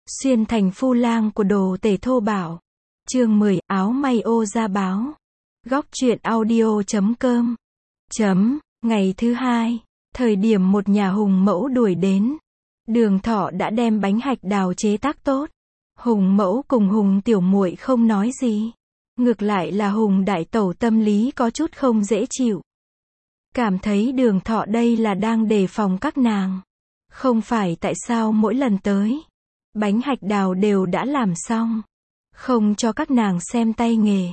Xuyên thành phu lang của đồ tể thô bạo. Chương 10, áo may ô ra báo. Góc truyện audio.com. Ngày thứ hai, thời điểm một nhà Hùng Mẫu đuổi đến, Đường Thọ đã đem bánh hạch đào chế tác tốt. Hùng Mẫu cùng Hùng tiểu muội không nói gì. Ngược lại là Hùng đại tẩu tâm lý có chút không dễ chịu. Cảm thấy Đường Thọ đây là đang đề phòng các nàng. Không phải tại sao mỗi lần tới, bánh hạch đào đều đã làm xong, không cho các nàng xem tay nghề.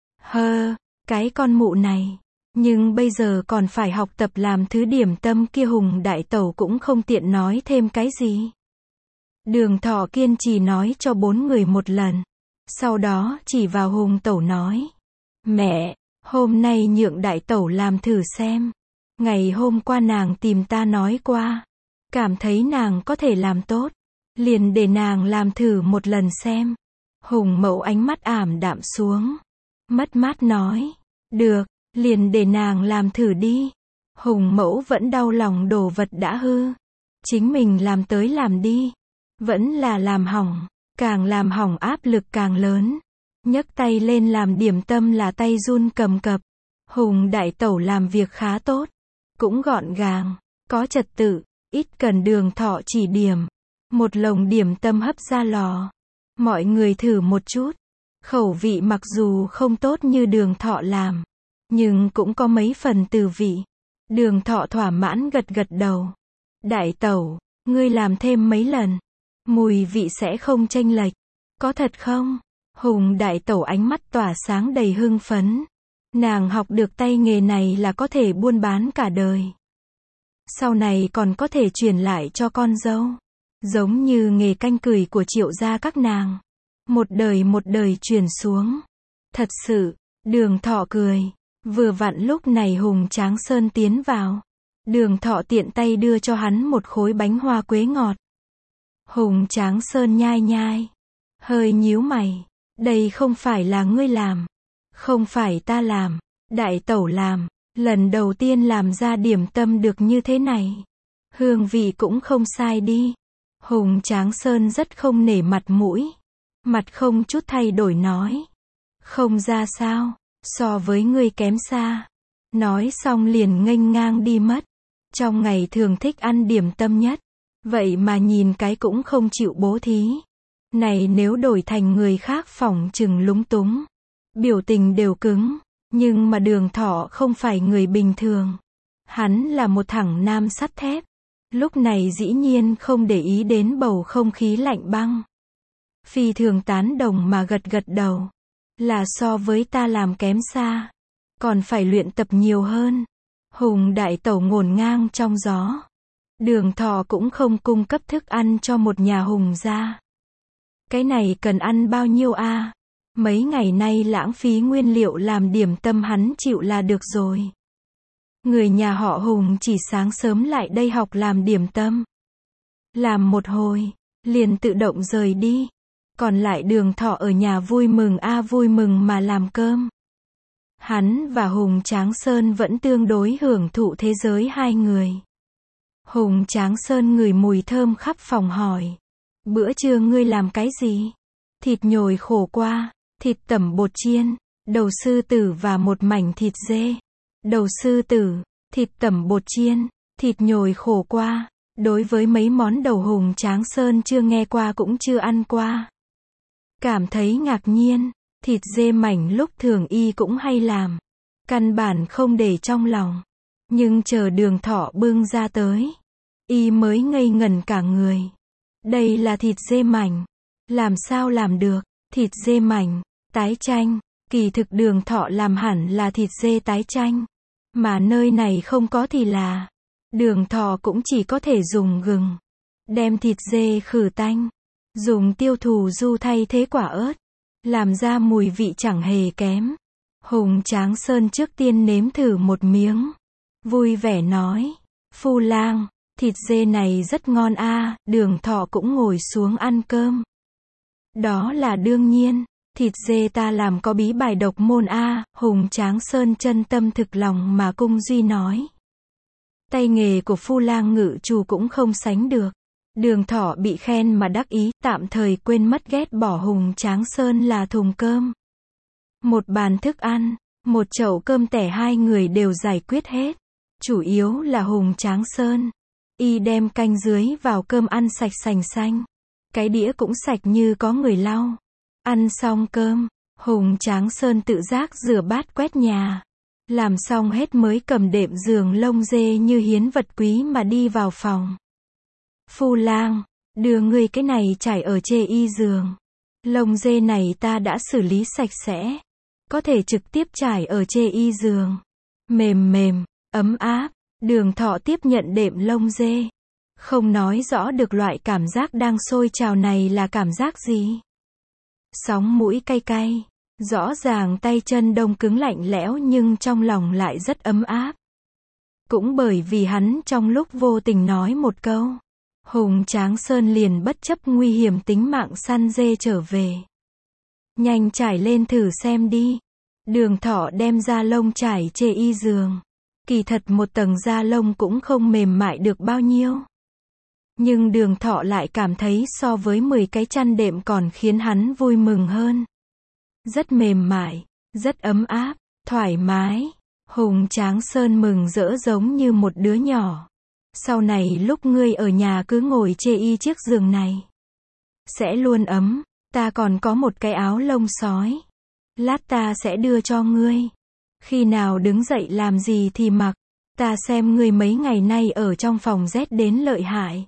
Cái con mụ này. Nhưng bây giờ còn phải học tập làm thứ điểm tâm kia. Hùng đại tẩu cũng không tiện nói thêm cái gì. Đường Thọ kiên trì nói cho 4 người một lần. Sau đó chỉ vào Hùng tẩu nói: Mẹ, hôm nay nhượng đại tẩu làm thử xem. Ngày hôm qua nàng tìm ta nói qua, cảm thấy nàng có thể làm tốt, liền để nàng làm thử một lần xem. Hùng Mẫu ánh mắt ảm đạm xuống, mất mát nói: Được, liền để nàng làm thử đi. Hùng Mẫu vẫn đau lòng đồ vật đã hư, chính mình làm tới làm đi, vẫn là làm hỏng, càng làm hỏng áp lực càng lớn. Nhấc tay lên làm điểm tâm là tay run cầm cập. Hùng đại tẩu làm việc khá tốt, cũng gọn gàng, có trật tự, ít cần Đường Thọ chỉ điểm. Một lồng điểm tâm hấp ra lò, mọi người thử một chút. Khẩu vị mặc dù không tốt như Đường Thọ làm, nhưng cũng có mấy phần từ vị. Đường Thọ thỏa mãn gật gật đầu. Đại tẩu, ngươi làm thêm mấy lần, mùi vị sẽ không chênh lệch. Có thật không? Hùng đại tẩu ánh mắt tỏa sáng đầy hưng phấn. Nàng học được tay nghề này là có thể buôn bán cả đời. Sau này còn có thể truyền lại cho con dâu. Giống như nghề canh cửi của Triệu gia các nàng. Một đời truyền xuống. Thật sự, Đường Thọ cười. Vừa vặn lúc này Hùng Tráng Sơn tiến vào. Đường Thọ tiện tay đưa cho hắn một khối bánh hoa quế ngọt. Hùng Tráng Sơn nhai nhai, hơi nhíu mày. Đây không phải là ngươi làm. Không phải ta làm. Đại tẩu làm. Lần đầu tiên làm ra điểm tâm được như thế này. Hương vị cũng không sai đi. Hùng Tráng Sơn rất không nể mặt mũi. Mặt không chút thay đổi nói: Không ra sao, so với ngươi kém xa. Nói xong liền nghênh ngang đi mất. Trong ngày thường thích ăn điểm tâm nhất, vậy mà nhìn cái cũng không chịu bố thí. Này nếu đổi thành người khác phỏng chừng lúng túng, biểu tình đều cứng. Nhưng mà Đường Thọ không phải người bình thường. Hắn là một thằng nam sắt thép. Lúc này dĩ nhiên không để ý đến bầu không khí lạnh băng. Phi thường tán đồng mà gật gật đầu. Là so với ta làm kém xa. Còn phải luyện tập nhiều hơn. Hùng đại tẩu ngổn ngang trong gió. Đường Thọ cũng không cung cấp thức ăn cho một nhà Hùng gia. Cái này cần ăn bao nhiêu a? Mấy ngày nay lãng phí nguyên liệu làm điểm tâm hắn chịu là được rồi. Người nhà họ Hùng chỉ sáng sớm lại đây học làm điểm tâm. Làm một hồi, liền tự động rời đi. Còn lại Đường Thọ ở nhà vui mừng vui mừng mà làm cơm. Hắn và Hùng Tráng Sơn vẫn tương đối hưởng thụ thế giới hai người. Hùng Tráng Sơn ngửi mùi thơm khắp phòng hỏi: Bữa trưa ngươi làm cái gì? Thịt nhồi khổ qua, thịt tẩm bột chiên, đầu sư tử và một mảnh thịt dê. Đầu sư tử, thịt tẩm bột chiên, thịt nhồi khổ qua. Đối với mấy món đầu Hùng Tráng Sơn chưa nghe qua cũng chưa ăn qua. Cảm thấy ngạc nhiên, thịt dê mảnh lúc thường y cũng hay làm. Căn bản không để trong lòng. Nhưng chờ Đường Thọ bưng ra tới, y mới ngây ngẩn cả người. Đây là thịt dê mảnh. Làm sao làm được? Thịt dê mảnh, tái chanh. Kỳ thực Đường Thọ làm hẳn là thịt dê tái chanh. Mà nơi này không có thì là Đường Thọ cũng chỉ có thể dùng gừng. Đem thịt dê khử tanh. Dùng tiêu thù du thay thế quả ớt. Làm ra mùi vị chẳng hề kém. Hùng Tráng Sơn trước tiên nếm thử một miếng. Vui vẻ nói: Phu lang, thịt dê này rất ngon a. Đường Thọ cũng ngồi xuống ăn cơm. Đó là đương nhiên. Thịt dê ta làm có bí bài độc môn a. Hùng Tráng Sơn chân tâm thực lòng mà cung duy nói. Tay nghề của Phu lang ngự chủ cũng không sánh được. Đường Thọ bị khen mà đắc ý, tạm thời quên mất ghét bỏ Hùng Tráng Sơn là thùng cơm. Một bàn thức ăn, một chậu cơm tẻ hai người đều giải quyết hết. Chủ yếu là Hùng Tráng Sơn. Y đem canh dưới vào cơm ăn sạch sành xanh. Cái đĩa cũng sạch như có người lau. Ăn xong cơm, Hùng Tráng Sơn tự giác rửa bát quét nhà. Làm xong hết mới cầm đệm giường lông dê như hiến vật quý mà đi vào phòng. Phu lang, đưa ngươi cái này trải ở chê y giường. Lông dê này ta đã xử lý sạch sẽ. Có thể trực tiếp trải ở chê y giường. Mềm mềm, ấm áp. Đường Thọ tiếp nhận đệm lông dê. Không nói rõ được loại cảm giác đang sôi trào này là cảm giác gì. Sóng mũi cay cay. Rõ ràng tay chân đông cứng lạnh lẽo nhưng trong lòng lại rất ấm áp. Cũng bởi vì hắn trong lúc vô tình nói một câu, Hùng Tráng Sơn liền bất chấp nguy hiểm tính mạng săn dê trở về. Nhanh trải lên thử xem đi. Đường Thọ đem da lông trải chê y giường. Kỳ thật một tầng da lông cũng không mềm mại được bao nhiêu. Nhưng Đường Thọ lại cảm thấy so với 10 cái chăn đệm còn khiến hắn vui mừng hơn. Rất mềm mại, rất ấm áp, thoải mái. Hùng Tráng Sơn mừng rỡ giống như một đứa nhỏ. Sau này lúc ngươi ở nhà cứ ngồi chê y chiếc giường này. Sẽ luôn ấm, ta còn có một cái áo lông sói. Lát ta sẽ đưa cho ngươi. Khi nào đứng dậy làm gì thì mặc. Ta xem ngươi mấy ngày nay ở trong phòng rét đến lợi hại.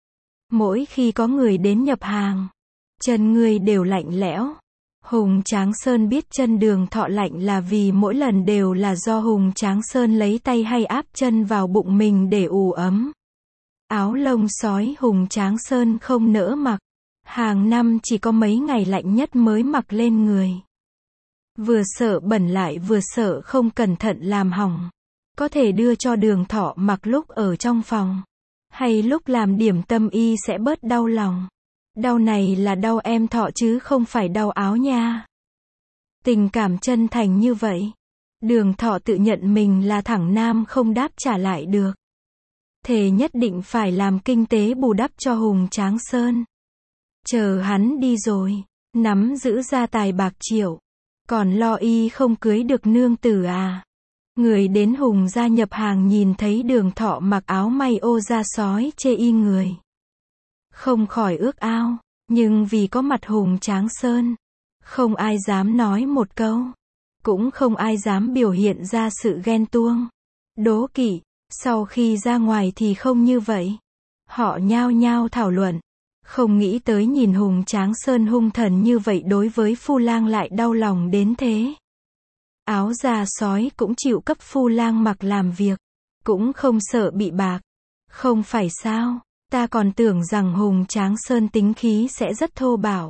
Mỗi khi có người đến nhập hàng, chân ngươi đều lạnh lẽo. Hùng Tráng Sơn biết chân Đường Thọ lạnh là vì mỗi lần đều là do Hùng Tráng Sơn lấy tay hay áp chân vào bụng mình để ủ ấm. Áo lông sói Hùng Tráng Sơn không nỡ mặc. Hàng năm chỉ có mấy ngày lạnh nhất mới mặc lên người. Vừa sợ bẩn lại vừa sợ không cẩn thận làm hỏng. Có thể đưa cho Đường Thọ mặc lúc ở trong phòng. Hay lúc làm điểm tâm y sẽ bớt đau lòng. Đau này là đau em Thọ chứ không phải đau áo nha. Tình cảm chân thành như vậy. Đường Thọ tự nhận mình là thẳng nam không đáp trả lại được. Thề nhất định phải làm kinh tế bù đắp cho Hùng Tráng Sơn. Chờ hắn đi rồi, nắm giữ gia tài bạc triệu. Còn lo y không cưới được nương tử à. Người đến Hùng gia nhập hàng nhìn thấy Đường Thọ mặc áo may ô da sói chê y người. Không khỏi ước ao, nhưng vì có mặt Hùng Tráng Sơn, không ai dám nói một câu. Cũng không ai dám biểu hiện ra sự ghen tuông, đố kỵ. Sau khi ra ngoài thì không như vậy. Họ nhao nhao thảo luận. Không nghĩ tới nhìn Hùng Tráng Sơn hung thần như vậy đối với Phu Lang lại đau lòng đến thế. Áo da sói cũng chịu cấp Phu Lang mặc làm việc. Cũng không sợ bị bạc. Không phải sao, ta còn tưởng rằng Hùng Tráng Sơn tính khí sẽ rất thô bạo.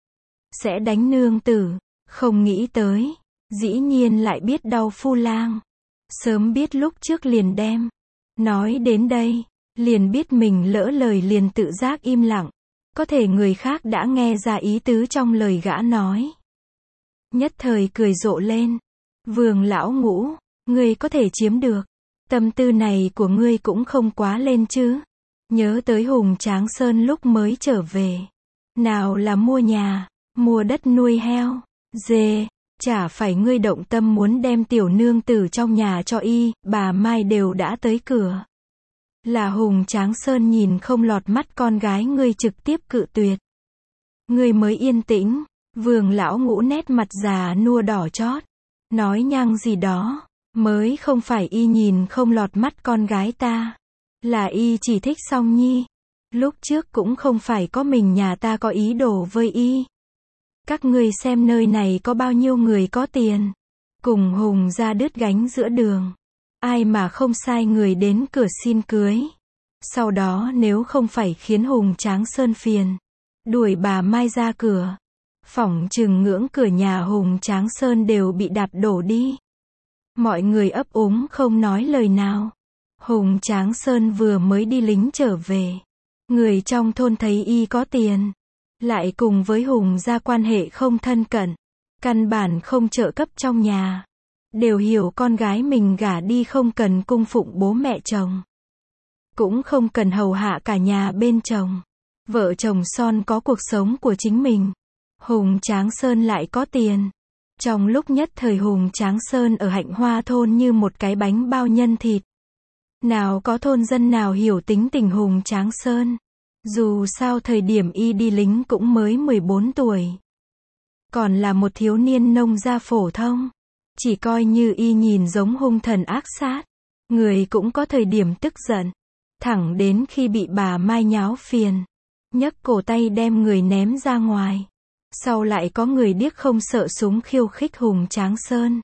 Sẽ đánh nương tử. Không nghĩ tới. Dĩ nhiên lại biết đau Phu Lang. Sớm biết lúc trước liền đem. Nói đến đây, liền biết mình lỡ lời liền tự giác im lặng. Có thể người khác đã nghe ra ý tứ trong lời gã nói. Nhất thời cười rộ lên. Vương lão Ngũ, ngươi có thể chiếm được. Tâm tư này của ngươi cũng không quá lên chứ. Nhớ tới Hùng Tráng Sơn lúc mới trở về. Nào là mua nhà, mua đất nuôi heo, dê. Chả phải ngươi động tâm muốn đem tiểu nương tử trong nhà cho y, bà Mai đều đã tới cửa. Là Hùng Tráng Sơn nhìn không lọt mắt con gái ngươi trực tiếp cự tuyệt. Ngươi mới yên tĩnh, Vương lão Ngũ nét mặt già nua đỏ chót. Nói nhăng gì đó, mới không phải y nhìn không lọt mắt con gái ta. Là y chỉ thích Song Nhi. Lúc trước cũng không phải có mình nhà ta có ý đồ với y. Các ngươi xem nơi này có bao nhiêu người có tiền. Cùng Hùng ra đứt gánh giữa đường. Ai mà không sai người đến cửa xin cưới. Sau đó nếu không phải khiến Hùng Tráng Sơn phiền. Đuổi bà Mai ra cửa. Phỏng chừng ngưỡng cửa nhà Hùng Tráng Sơn đều bị đạp đổ đi. Mọi người ấp úng không nói lời nào. Hùng Tráng Sơn vừa mới đi lính trở về. Người trong thôn thấy y có tiền. Lại cùng với Hùng gia quan hệ không thân cận. Căn bản không trợ cấp trong nhà. Đều hiểu con gái mình gả đi không cần cung phụng bố mẹ chồng. cũng không cần hầu hạ cả nhà bên chồng. Vợ chồng son có cuộc sống của chính mình. Hùng Tráng Sơn lại có tiền. Trong lúc nhất thời Hùng Tráng Sơn ở Hạnh Hoa thôn như một cái bánh bao nhân thịt. Nào có thôn dân nào hiểu tính tình Hùng Tráng Sơn. Dù sao thời điểm y đi lính cũng mới 14 tuổi. Còn là một thiếu niên nông gia phổ thông. Chỉ coi như y nhìn giống hung thần ác sát. Người cũng có thời điểm tức giận. Thẳng đến khi bị bà Mai nháo phiền. Nhấc cổ tay đem người ném ra ngoài. Sau lại có người điếc không sợ súng khiêu khích Hùng Tráng Sơn.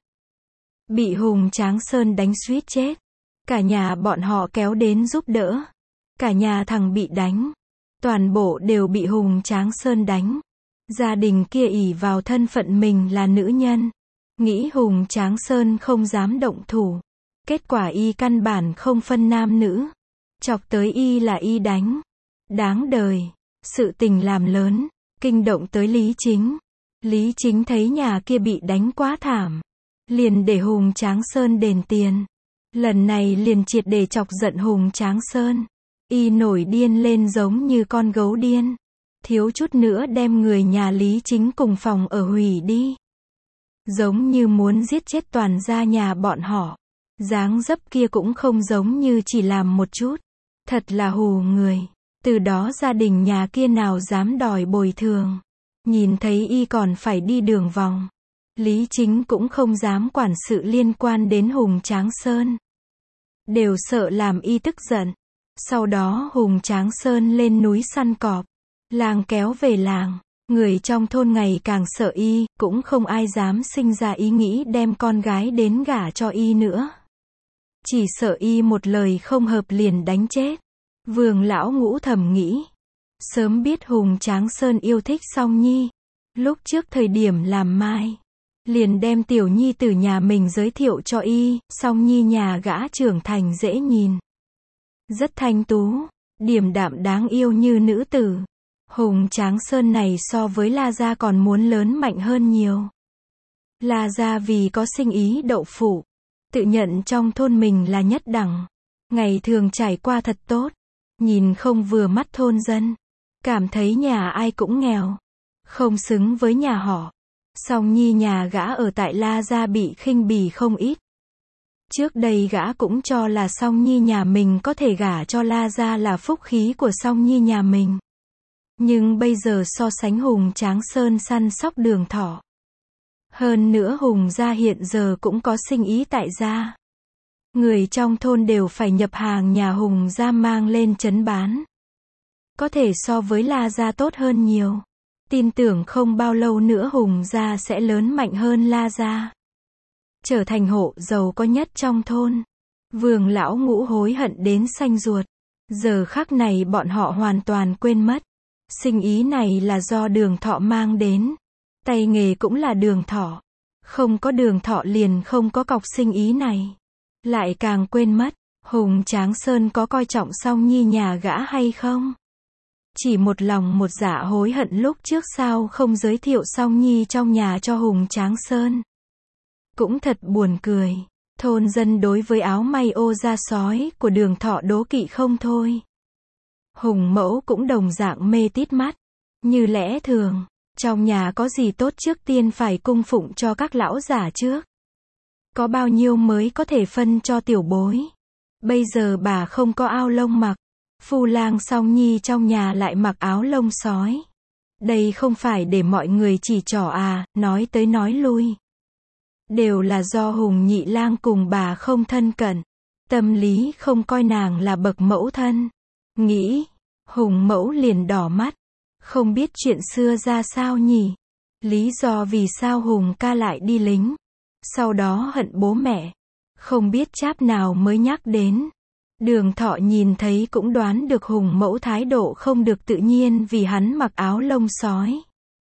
Bị Hùng Tráng Sơn đánh suýt chết. Cả nhà bọn họ kéo đến giúp đỡ. Cả nhà thằng bị đánh. Toàn bộ đều bị Hùng Tráng Sơn đánh. Gia đình kia ỷ vào thân phận mình là nữ nhân. Nghĩ Hùng Tráng Sơn không dám động thủ. Kết quả y căn bản không phân nam nữ. Chọc tới y là y đánh. Đáng đời. Sự tình làm lớn. Kinh động tới Lý Chính. Lý Chính thấy nhà kia bị đánh quá thảm. Liền để Hùng Tráng Sơn đền tiền. Lần này liền triệt để chọc giận Hùng Tráng Sơn. Y nổi điên lên giống như con gấu điên. Thiếu chút nữa đem người nhà Lý Chính cùng phòng ở hủy đi. Giống như muốn giết chết toàn gia nhà bọn họ. Dáng dấp kia cũng không giống như chỉ làm một chút. Thật là hù người. Từ đó gia đình nhà kia nào dám đòi bồi thường. Nhìn thấy y còn phải đi đường vòng. Lý Chính cũng không dám quản sự liên quan đến Hùng Tráng Sơn. Đều sợ làm y tức giận. Sau đó Hùng Tráng Sơn lên núi săn cọp. Làng kéo về làng. Người trong thôn ngày càng sợ y, cũng không ai dám sinh ra ý nghĩ đem con gái đến gả cho y nữa. Chỉ sợ y một lời không hợp liền đánh chết. Vương lão ngũ thầm nghĩ. Sớm biết Hùng Tráng Sơn yêu thích Song Nhi. Lúc trước thời điểm làm mai. Liền đem tiểu nhi từ nhà mình giới thiệu cho y. Song Nhi nhà gã trưởng thành dễ nhìn. Rất thanh tú. Điềm đạm đáng yêu như nữ tử. Hùng Tráng Sơn này so với La Gia còn muốn lớn mạnh hơn nhiều. La Gia vì có sinh ý đậu phụ. Tự nhận trong thôn mình là nhất đẳng. Ngày thường trải qua thật tốt. Nhìn không vừa mắt thôn dân. Cảm thấy nhà ai cũng nghèo. Không xứng với nhà họ. Song Nhi nhà gã ở tại La Gia bị khinh bỉ không ít. Trước đây gã cũng cho là Song Nhi nhà mình có thể gả cho La Gia là phúc khí của Song Nhi nhà mình. Nhưng bây giờ so sánh Hùng Tráng Sơn săn sóc Đường Thọ. Hơn nữa Hùng gia hiện giờ cũng có sinh ý tại gia. Người trong thôn đều phải nhập hàng nhà Hùng gia mang lên trấn bán. Có thể so với La gia tốt hơn nhiều. Tin tưởng không bao lâu nữa Hùng gia sẽ lớn mạnh hơn La gia. Trở thành hộ giàu có nhất trong thôn. Vương lão ngũ hối hận đến xanh ruột. Giờ khắc này bọn họ hoàn toàn quên mất. Sinh ý này là do Đường Thọ mang đến. Tay nghề cũng là Đường Thọ. Không có Đường Thọ liền không có cọc sinh ý này. Lại càng quên mất. Hùng Tráng Sơn có coi trọng Song Nhi nhà gã hay không? Chỉ một lòng một dạ hối hận lúc trước sao không giới thiệu Song Nhi trong nhà cho Hùng Tráng Sơn. Cũng thật buồn cười. Thôn dân đối với áo may ô da sói của Đường Thọ đố kỵ không thôi. Hùng mẫu cũng đồng dạng mê tít mắt. Như lẽ thường, trong nhà có gì tốt trước tiên phải cung phụng cho các lão giả trước. Có bao nhiêu mới có thể phân cho tiểu bối. Bây giờ bà không có ao lông mặc. Phu lang Song Nhi trong nhà lại mặc áo lông sói. Đây không phải để mọi người chỉ trỏ à, nói tới nói lui. Đều là do Hùng nhị lang cùng bà không thân cận. Tâm lý không coi nàng là bậc mẫu thân. Nghĩ, Hùng mẫu liền đỏ mắt. Không biết chuyện xưa ra sao nhỉ? Lý do vì sao Hùng ca lại đi lính. Sau đó hận bố mẹ. Không biết cháp nào mới nhắc đến. Đường Thọ nhìn thấy cũng đoán được Hùng mẫu thái độ không được tự nhiên vì hắn mặc áo lông sói.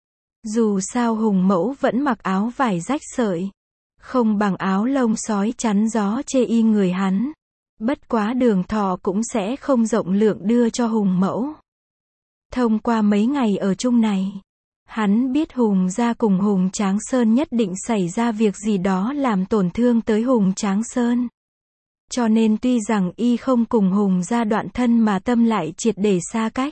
Dù sao Hùng mẫu vẫn mặc áo vải rách sợi. Không bằng áo lông sói chắn gió chê y người hắn. Bất quá Đường Thọ cũng sẽ không rộng lượng đưa cho Hùng mẫu. Thông qua mấy ngày ở chung này, hắn biết Hùng gia cùng Hùng Tráng Sơn nhất định xảy ra việc gì đó làm tổn thương tới Hùng Tráng Sơn. Cho nên tuy rằng y không cùng Hùng gia đoạn thân mà tâm lại triệt để xa cách.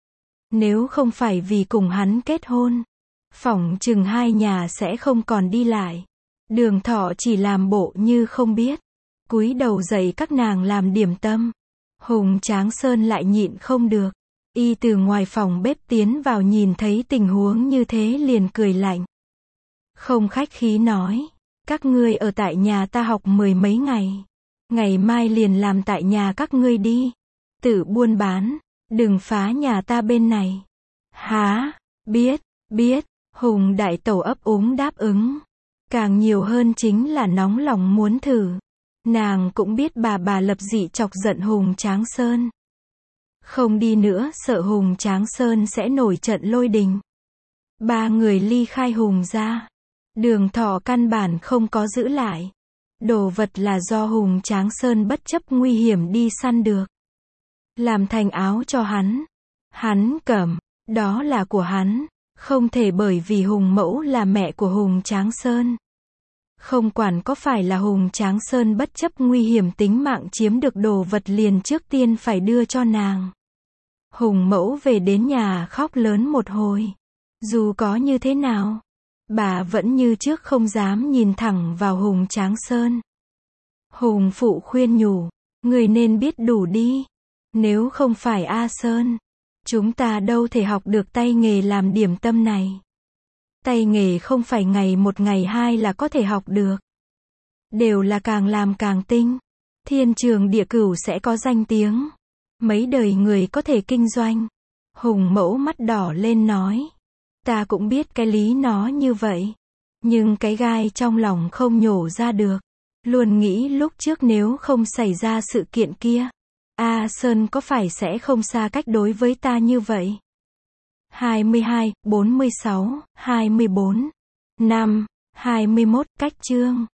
Nếu không phải vì cùng hắn kết hôn, phỏng chừng hai nhà sẽ không còn đi lại. Đường Thọ chỉ làm bộ như không biết, cúi đầu dạy các nàng làm điểm tâm. Hùng Tráng Sơn lại nhịn không được. Y từ ngoài phòng bếp tiến vào nhìn thấy tình huống như thế liền cười lạnh. Không khách khí nói, các ngươi ở tại nhà ta học 10 mấy ngày. Ngày mai liền làm tại nhà các ngươi đi. Tự buôn bán, đừng phá nhà ta bên này. Hả, biết, Hùng đại tẩu ấp úng đáp ứng. Càng nhiều hơn chính là nóng lòng muốn thử. Nàng cũng biết bà Lập Dị chọc giận Hùng Tráng Sơn. Không đi nữa sợ Hùng Tráng Sơn sẽ nổi trận lôi đình. Ba người ly khai Hùng ra. Đường Thọ căn bản không có giữ lại. Đồ vật là do Hùng Tráng Sơn bất chấp nguy hiểm đi săn được. Làm thành áo cho hắn. Hắn cầm, đó là của hắn. Không thể bởi vì Hùng mẫu là mẹ của Hùng Tráng Sơn. Không quản có phải là Hùng Tráng Sơn bất chấp nguy hiểm tính mạng chiếm được đồ vật liền trước tiên phải đưa cho nàng. Hùng mẫu về đến nhà khóc lớn một hồi. Dù có như thế nào, bà vẫn như trước không dám nhìn thẳng vào Hùng Tráng Sơn. Hùng phụ khuyên nhủ, người nên biết đủ đi. Nếu không phải A Sơn, chúng ta đâu thể học được tay nghề làm điểm tâm này. Tay nghề không phải ngày một ngày hai là có thể học được. Đều là càng làm càng tinh. Thiên trường địa cửu sẽ có danh tiếng. Mấy đời người có thể kinh doanh. Hùng mẫu mắt đỏ lên nói. Ta cũng biết cái lý nó như vậy. Nhưng cái gai trong lòng không nhổ ra được. Luôn nghĩ lúc trước nếu không xảy ra sự kiện kia, A Sơn có phải sẽ không xa cách đối với ta như vậy? 22, 46, 24, 5, 21, cách chương.